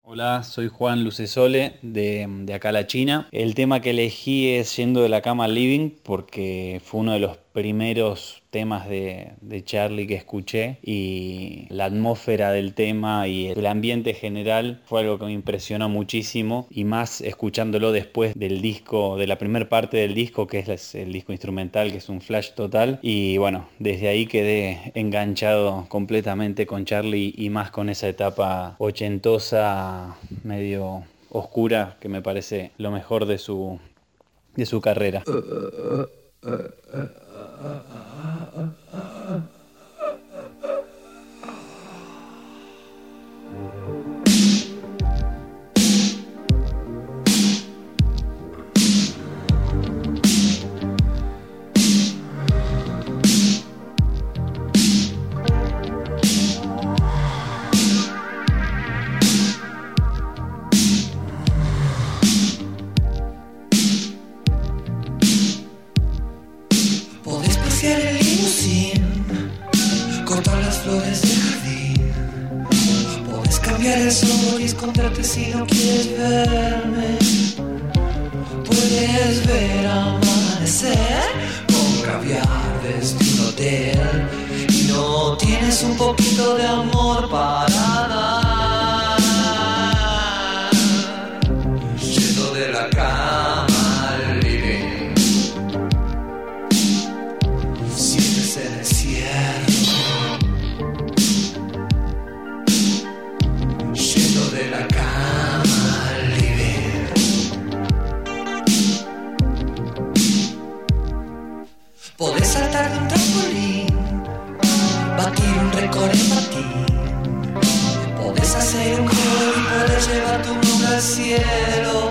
Hola, soy Juan Lucesole de acá a la China. El tema que elegí es Yendo de la cama al living porque fue uno de los primeros temas de Charlie que escuché y la atmósfera del tema y el ambiente general fue algo que me impresionó muchísimo y más escuchándolo después del disco, de la primera parte del disco que es el disco instrumental que es un flash total y bueno, desde ahí quedé enganchado completamente con Charlie y más con esa etapa ochentosa medio oscura que me parece lo mejor de su carrera. Podés pasear el limusín, cortar las flores del jardín. Podés cambiar el sol y esconderte si no quieres verme. Puedes ver amanecer con caviar desde un hotel. Y no tienes un poquito de amor para dar. Yendo de la cama al living. Sientes el encierro. Yendo de la cama al living. Podés saltar de un trampolín, batir un récord en patín. Podés hacer un gol y podés llevar tu nombre al cielo.